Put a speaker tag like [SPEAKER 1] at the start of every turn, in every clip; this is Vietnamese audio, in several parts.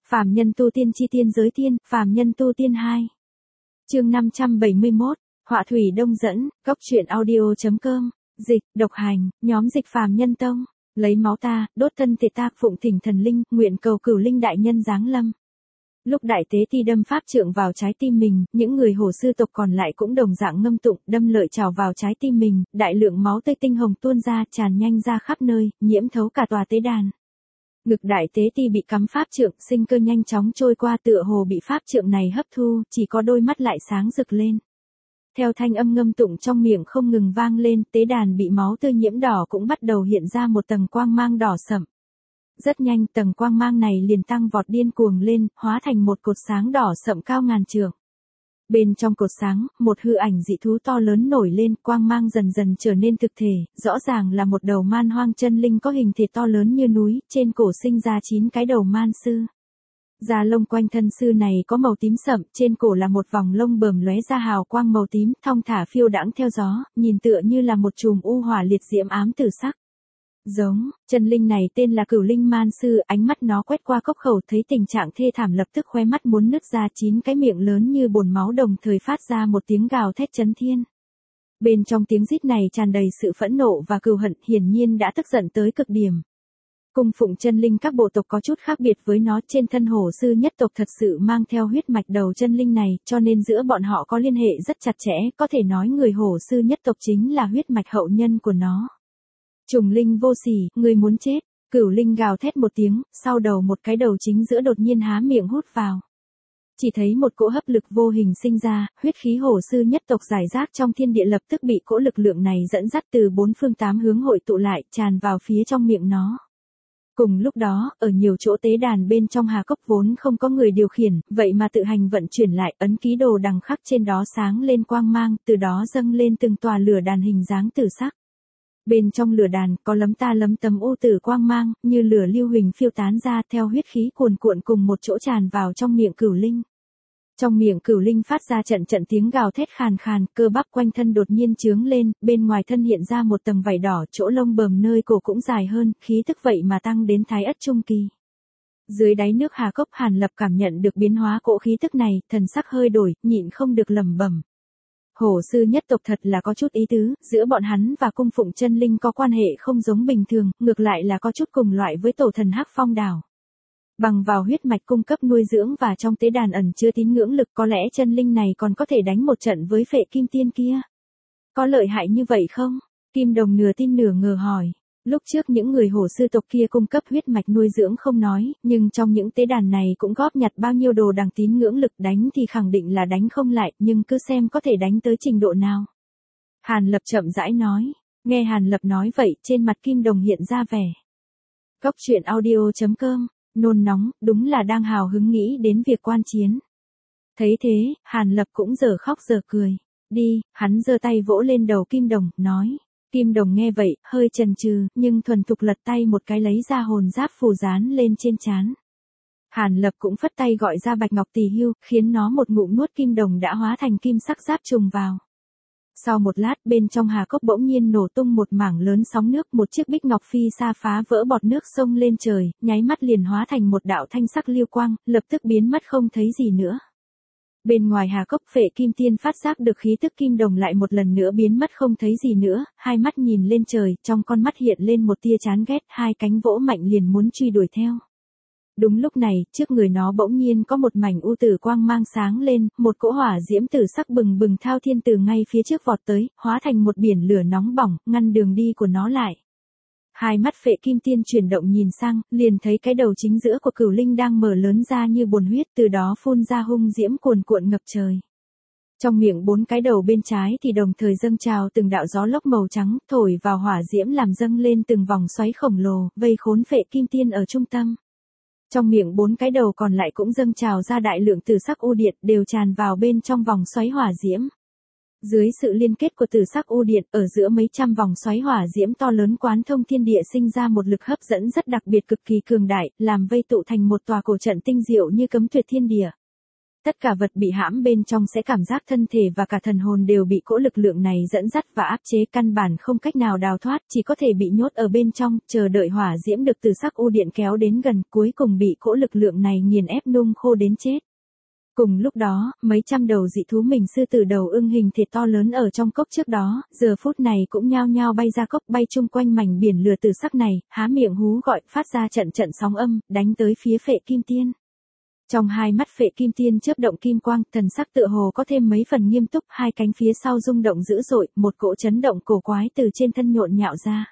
[SPEAKER 1] Phàm nhân tu tiên chi tiên giới tiên, phàm nhân tu tiên 2. Chương 571, Họa thủy đông dẫn, góc truyện audio.com, dịch, độc hành, nhóm dịch phàm nhân tông, lấy máu ta, đốt thân thể ta, phụng thỉnh thần linh, nguyện cầu cửu linh đại nhân giáng lâm. Lúc đại tế ti đâm pháp trượng vào trái tim mình, những người hồ sư tộc còn lại cũng đồng dạng ngâm tụng, đâm lợi trào vào trái tim mình, đại lượng máu tươi tinh hồng tuôn ra, tràn nhanh ra khắp nơi, nhiễm thấu cả tòa tế đàn. Ngực đại tế ti bị cắm pháp trượng, sinh cơ nhanh chóng trôi qua, tựa hồ bị pháp trượng này hấp thu, chỉ có đôi mắt lại sáng rực lên. Theo thanh âm ngâm tụng trong miệng không ngừng vang lên, tế đàn bị máu tươi nhiễm đỏ cũng bắt đầu hiện ra một tầng quang mang đỏ sẫm. Rất nhanh tầng quang mang này liền tăng vọt điên cuồng lên, hóa thành một cột sáng đỏ sẫm cao ngàn trượng. Bên trong cột sáng, một hư ảnh dị thú to lớn nổi lên, quang mang dần dần trở nên thực thể, rõ ràng là một đầu man hoang chân linh có hình thể to lớn như núi, trên cổ sinh ra 9 cái đầu man sư. Da lông quanh thân sư này có màu tím sậm, trên cổ là một vòng lông bờm lóe ra hào quang màu tím, thong thả phiêu đãng theo gió, nhìn tựa như là một chùm u hỏa liệt diễm ám tử sắc. Giống, chân linh này tên là Cửu Linh Man Sư, ánh mắt nó quét qua cốc khẩu thấy tình trạng thê thảm lập tức khóe mắt muốn nứt ra, 9 cái miệng lớn như bồn máu đồng thời phát ra một tiếng gào thét chấn thiên. Bên trong tiếng rít này tràn đầy sự phẫn nộ và cừu hận, hiển nhiên đã tức giận tới cực điểm. Cung phụng chân linh các bộ tộc có chút khác biệt với nó, trên thân hổ sư nhất tộc thật sự mang theo huyết mạch đầu chân linh này, cho nên giữa bọn họ có liên hệ rất chặt chẽ, có thể nói người hổ sư nhất tộc chính là huyết mạch hậu nhân của nó. Trùng linh vô sỉ, ngươi muốn chết, Cửu Linh gào thét một tiếng, sau đầu một cái đầu chính giữa đột nhiên há miệng hút vào. Chỉ thấy một cỗ hấp lực vô hình sinh ra, huyết khí hổ sư nhất tộc giải rác trong thiên địa lập tức bị cỗ lực lượng này dẫn dắt từ 4 phương 8 hướng hội tụ lại, tràn vào phía trong miệng nó. Cùng lúc đó, ở nhiều chỗ tế đàn bên trong hà cốc vốn không có người điều khiển, vậy mà tự hành vận chuyển lại, ấn ký đồ đằng khắc trên đó sáng lên quang mang, từ đó dâng lên từng tòa lửa đàn hình dáng tử sắc. Bên trong lửa đàn có lấm ta lấm tấm u tử quang mang, như lửa lưu huỳnh phiêu tán ra theo huyết khí cuồn cuộn cùng một chỗ tràn vào trong miệng Cửu Linh. Trong miệng Cửu Linh phát ra trận trận tiếng gào thét khàn khàn, cơ bắp quanh thân đột nhiên chướng lên, bên ngoài thân hiện ra một tầng vảy đỏ, chỗ lông bờm nơi cổ cũng dài hơn, khí tức vậy mà tăng đến thái ất trung kỳ. Dưới đáy nước hà cốc Hàn Lập cảm nhận được biến hóa cỗ khí tức này, thần sắc hơi đổi, nhịn không được lẩm bẩm. Hổ sư nhất tộc thật là có chút ý tứ, giữa bọn hắn và cung phụng chân linh có quan hệ không giống bình thường, ngược lại là có chút cùng loại với tổ thần Hắc Phong Đảo. Bằng vào huyết mạch cung cấp nuôi dưỡng và trong tế đàn ẩn chứa tín ngưỡng lực, có lẽ chân linh này còn có thể đánh một trận với Phệ Kim Tiên kia. Có lợi hại như vậy không? Kim Đồng nửa tin nửa ngờ hỏi. Lúc trước những người hổ sư tộc kia cung cấp huyết mạch nuôi dưỡng không nói, nhưng trong những tế đàn này cũng góp nhặt bao nhiêu đồ đằng tín ngưỡng lực, đánh thì khẳng định là đánh không lại, nhưng cứ xem có thể đánh tới trình độ nào. Hàn Lập chậm rãi nói, nghe Hàn Lập nói vậy, trên mặt Kim Đồng hiện ra vẻ. Góc truyện audio.com, nôn nóng, đúng là đang hào hứng nghĩ đến việc quan chiến. Thấy thế, Hàn Lập cũng giờ khóc giờ cười. Đi, hắn giơ tay vỗ lên đầu Kim Đồng, nói. Kim Đồng nghe vậy, hơi chần chừ, nhưng thuần thục lật tay một cái lấy ra hồn giáp phù dán lên trên trán. Hàn Lập cũng phất tay gọi ra Bạch Ngọc Tỳ Hưu, khiến nó một ngụm nuốt Kim Đồng đã hóa thành kim sắc giáp trùng vào. Sau một lát, bên trong hà cốc bỗng nhiên nổ tung một mảng lớn sóng nước, một chiếc bích ngọc phi sa phá vỡ bọt nước sông lên trời, nháy mắt liền hóa thành một đạo thanh sắc lưu quang, lập tức biến mất không thấy gì nữa. Bên ngoài hà cốc Phệ Kim Tiên phát giác được khí tức Kim Đồng lại một lần nữa biến mất không thấy gì nữa, hai mắt nhìn lên trời, trong con mắt hiện lên một tia chán ghét, hai cánh vỗ mạnh liền muốn truy đuổi theo. Đúng lúc này, trước người nó bỗng nhiên có một mảnh u tử quang mang sáng lên, một cỗ hỏa diễm tử sắc bừng bừng thao thiên từ ngay phía trước vọt tới, hóa thành một biển lửa nóng bỏng, ngăn đường đi của nó lại. Hai mắt Phệ Kim Tiên chuyển động nhìn sang, liền thấy cái đầu chính giữa của Cửu Linh đang mở lớn ra như bồn huyết, từ đó phun ra hung diễm cuồn cuộn ngập trời. Trong miệng 4 cái đầu bên trái thì đồng thời dâng trào từng đạo gió lốc màu trắng, thổi vào hỏa diễm làm dâng lên từng vòng xoáy khổng lồ, vây khốn Phệ Kim Tiên ở trung tâm. Trong miệng 4 cái đầu còn lại cũng dâng trào ra đại lượng tử sắc u điện, đều tràn vào bên trong vòng xoáy hỏa diễm. Dưới sự liên kết của tử sắc u điện, ở giữa mấy trăm vòng xoáy hỏa diễm to lớn quán thông thiên địa sinh ra một lực hấp dẫn rất đặc biệt cực kỳ cường đại, làm vây tụ thành một tòa cổ trận tinh diệu như cấm tuyệt thiên địa. Tất cả vật bị hãm bên trong sẽ cảm giác thân thể và cả thần hồn đều bị cỗ lực lượng này dẫn dắt và áp chế, căn bản không cách nào đào thoát, chỉ có thể bị nhốt ở bên trong, chờ đợi hỏa diễm được từ sắc u điện kéo đến gần, cuối cùng bị cỗ lực lượng này nghiền ép nung khô đến chết. Cùng lúc đó, mấy trăm đầu dị thú mình sư tử đầu ưng hình thể to lớn ở trong cốc trước đó, giờ phút này cũng nhao nhao bay ra cốc, bay chung quanh mảnh biển lửa tử sắc này, há miệng hú gọi, phát ra trận trận sóng âm, đánh tới phía Phệ Kim Tiên. Trong hai mắt Phệ Kim Tiên chớp động kim quang, thần sắc tựa hồ có thêm mấy phần nghiêm túc, hai cánh phía sau rung động dữ dội, một cỗ chấn động cổ quái từ trên thân nhộn nhạo ra.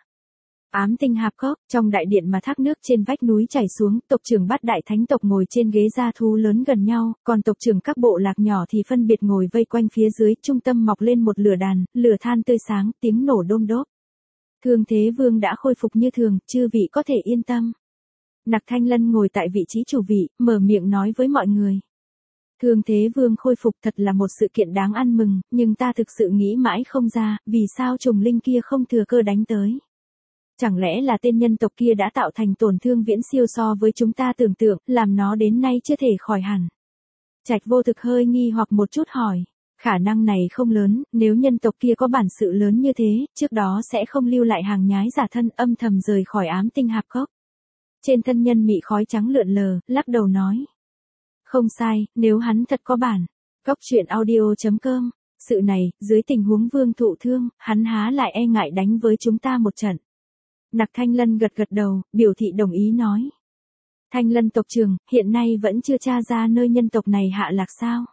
[SPEAKER 1] Ám tinh hạp cốc, trong đại điện mà thác nước trên vách núi chảy xuống, tộc trưởng Bát Đại Thánh tộc ngồi trên ghế gia thú lớn gần nhau, còn tộc trưởng các bộ lạc nhỏ thì phân biệt ngồi vây quanh phía dưới, trung tâm mọc lên một lửa đàn, lửa than tươi sáng, tiếng nổ đôm đốp. Thương Thế Vương đã khôi phục như thường, chư vị có thể yên tâm. Nặc Thanh Lân ngồi tại vị trí chủ vị, mở miệng nói với mọi người. Thương Thế Vương khôi phục thật là một sự kiện đáng ăn mừng, nhưng ta thực sự nghĩ mãi không ra, vì sao trùng linh kia không thừa cơ đánh tới. Chẳng lẽ là tên nhân tộc kia đã tạo thành tổn thương viễn siêu so với chúng ta tưởng tượng, làm nó đến nay chưa thể khỏi hẳn. Trạch Vô Thực hơi nghi hoặc một chút hỏi. Khả năng này không lớn, nếu nhân tộc kia có bản sự lớn như thế, trước đó sẽ không lưu lại hàng nhái giả thân, âm thầm rời khỏi ám tinh hạp cốc. Trên thân nhân mị khói trắng lượn lờ, lắc đầu nói. Không sai, nếu hắn thật có bản. Cốc truyện audio.com. Sự này, dưới tình huống vương thụ thương, hắn há lại e ngại đánh với chúng ta một trận. Nặc Thanh Lân gật gật đầu, biểu thị đồng ý nói. Thanh Lân tộc trưởng, hiện nay vẫn chưa tra ra nơi nhân tộc này hạ lạc sao?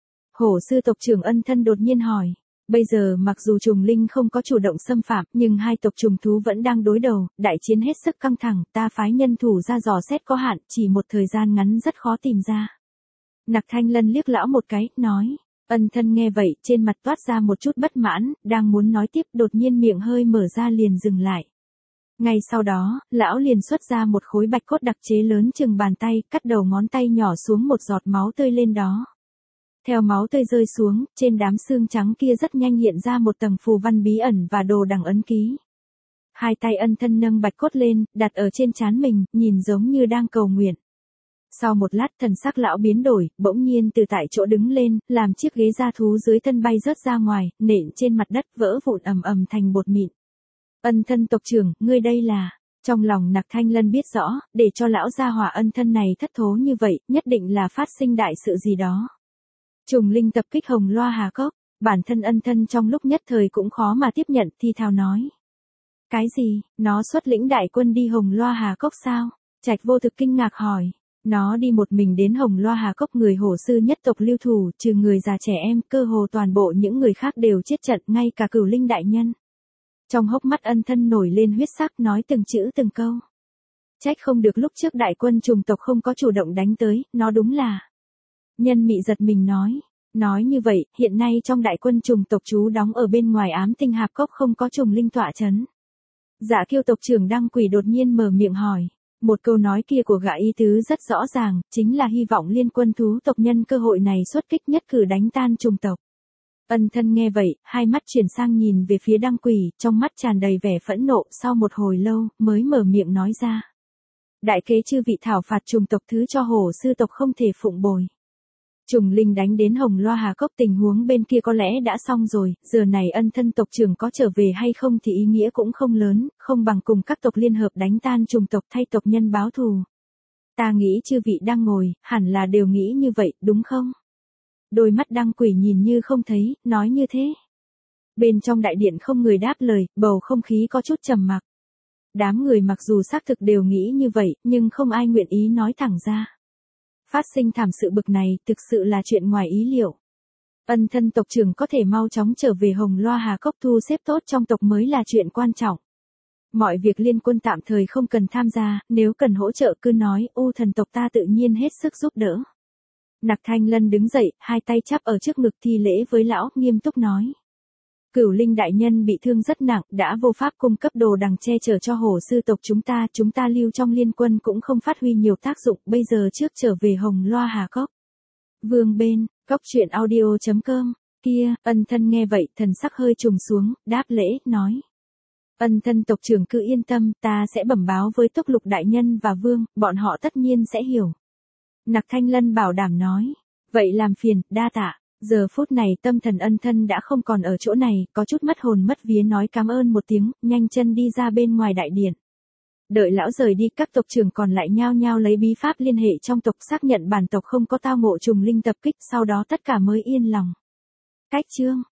[SPEAKER 1] Hổ sư tộc trưởng Ân Thân đột nhiên hỏi. Bây giờ mặc dù trùng linh không có chủ động xâm phạm, nhưng hai tộc trùng thú vẫn đang đối đầu, đại chiến hết sức căng thẳng, ta phái nhân thủ ra dò xét có hạn, chỉ một thời gian ngắn rất khó tìm ra. Nặc Thanh Lân liếc lão một cái, nói. Ân Thân nghe vậy, trên mặt toát ra một chút bất mãn, đang muốn nói tiếp, đột nhiên miệng hơi mở ra liền dừng lại. Ngay sau đó, lão liền xuất ra một khối bạch cốt đặc chế lớn chừng bàn tay, cắt đầu ngón tay nhỏ xuống một giọt máu tươi lên đó. Theo máu tươi rơi xuống, trên đám xương trắng kia rất nhanh hiện ra một tầng phù văn bí ẩn và đồ đằng ấn ký. Hai tay Ân Thân nâng bạch cốt lên, đặt ở trên trán mình, nhìn giống như đang cầu nguyện. Sau một lát thần sắc lão biến đổi, bỗng nhiên từ tại chỗ đứng lên, làm chiếc ghế gia thú dưới thân bay rớt ra ngoài, nện trên mặt đất vỡ vụn ầm ầm thành bột mịn. Ân Thân tộc trưởng, ngươi đây là... Trong lòng Nặc Thanh Lân biết rõ, để cho lão gia hỏa Ân Thân này thất thố như vậy, nhất định là phát sinh đại sự gì đó. Trùng linh tập kích Hồng Loa Hà Cốc, bản thân Ân Thân trong lúc nhất thời cũng khó mà tiếp nhận, thi thào nói. Cái gì, nó xuất lĩnh đại quân đi Hồng Loa Hà Cốc sao? Trạch Vô Thực kinh ngạc hỏi. Nó đi một mình đến Hồng Loa Hà Cốc, người hổ sư nhất tộc lưu thủ, trừ người già trẻ em, cơ hồ toàn bộ những người khác đều chết trận, ngay cả Cửu Linh đại nhân. Trong hốc mắt Ân Thân nổi lên huyết sắc, nói từng chữ từng câu. Trách không được lúc trước đại quân trùng tộc không có chủ động đánh tới, nó đúng là... Nhân mị giật mình nói. Nói như vậy, hiện nay trong đại quân trùng tộc trú đóng ở bên ngoài ám tinh hạp cốc không có trùng linh tọa chấn. Dạ Kiêu tộc trưởng Đăng Quỷ đột nhiên mở miệng hỏi. Một câu nói kia của gã ý tứ rất rõ ràng, chính là hy vọng liên quân thú tộc nhân cơ hội này xuất kích nhất cử đánh tan trùng tộc. Ân Thân nghe vậy, hai mắt chuyển sang nhìn về phía Đăng Quỷ, trong mắt tràn đầy vẻ phẫn nộ, sau một hồi lâu, mới mở miệng nói ra. Đại kế chư vị thảo phạt trùng tộc thứ cho hổ sư tộc không thể phụng bồi. Trùng linh đánh đến Hồng Loa Hà Cốc, tình huống bên kia có lẽ đã xong rồi, giờ này Ân Thân tộc trưởng có trở về hay không thì ý nghĩa cũng không lớn, không bằng cùng các tộc liên hợp đánh tan trùng tộc thay tộc nhân báo thù. Ta nghĩ chư vị đang ngồi, hẳn là đều nghĩ như vậy, đúng không? Đôi mắt Đăng Quỷ nhìn như không thấy, nói như thế. Bên trong đại điện không người đáp lời, bầu không khí có chút trầm mặc. Đám người mặc dù xác thực đều nghĩ như vậy, nhưng không ai nguyện ý nói thẳng ra. Phát sinh thảm sự bực này, thực sự là chuyện ngoài ý liệu. Ân Thân tộc trưởng có thể mau chóng trở về Hồng Loa Hà Cốc thu xếp tốt trong tộc mới là chuyện quan trọng. Mọi việc liên quân tạm thời không cần tham gia, nếu cần hỗ trợ cứ nói, U thần tộc ta tự nhiên hết sức giúp đỡ. Nặc Thanh Lân đứng dậy, hai tay chắp ở trước ngực thi lễ với lão, nghiêm túc nói. Cửu Linh đại nhân bị thương rất nặng, đã vô pháp cung cấp đồ đằng che chở cho hổ sư tộc chúng ta lưu trong liên quân cũng không phát huy nhiều tác dụng, bây giờ trước trở về Hồng Loa Hà Cốc. Vương bên, cốc truyện audio.com, kia, Ân Thân nghe vậy, thần sắc hơi trùng xuống, đáp lễ, nói. Ân Thân tộc trưởng cứ yên tâm, ta sẽ bẩm báo với Túc Lục đại nhân và Vương, bọn họ tất nhiên sẽ hiểu. Nặc Thanh Lân bảo đảm nói. Vậy làm phiền, đa tạ. Giờ phút này tâm thần ân thân đã không còn ở chỗ này, có chút mất hồn mất vía nói cảm ơn một tiếng, nhanh chân đi ra bên ngoài đại điện. Đợi lão rời đi, các tộc trưởng còn lại nhao nhao lấy bí pháp liên hệ trong tộc xác nhận bản tộc không có tao ngộ trùng linh tập kích, sau đó tất cả mới yên lòng. Cách chương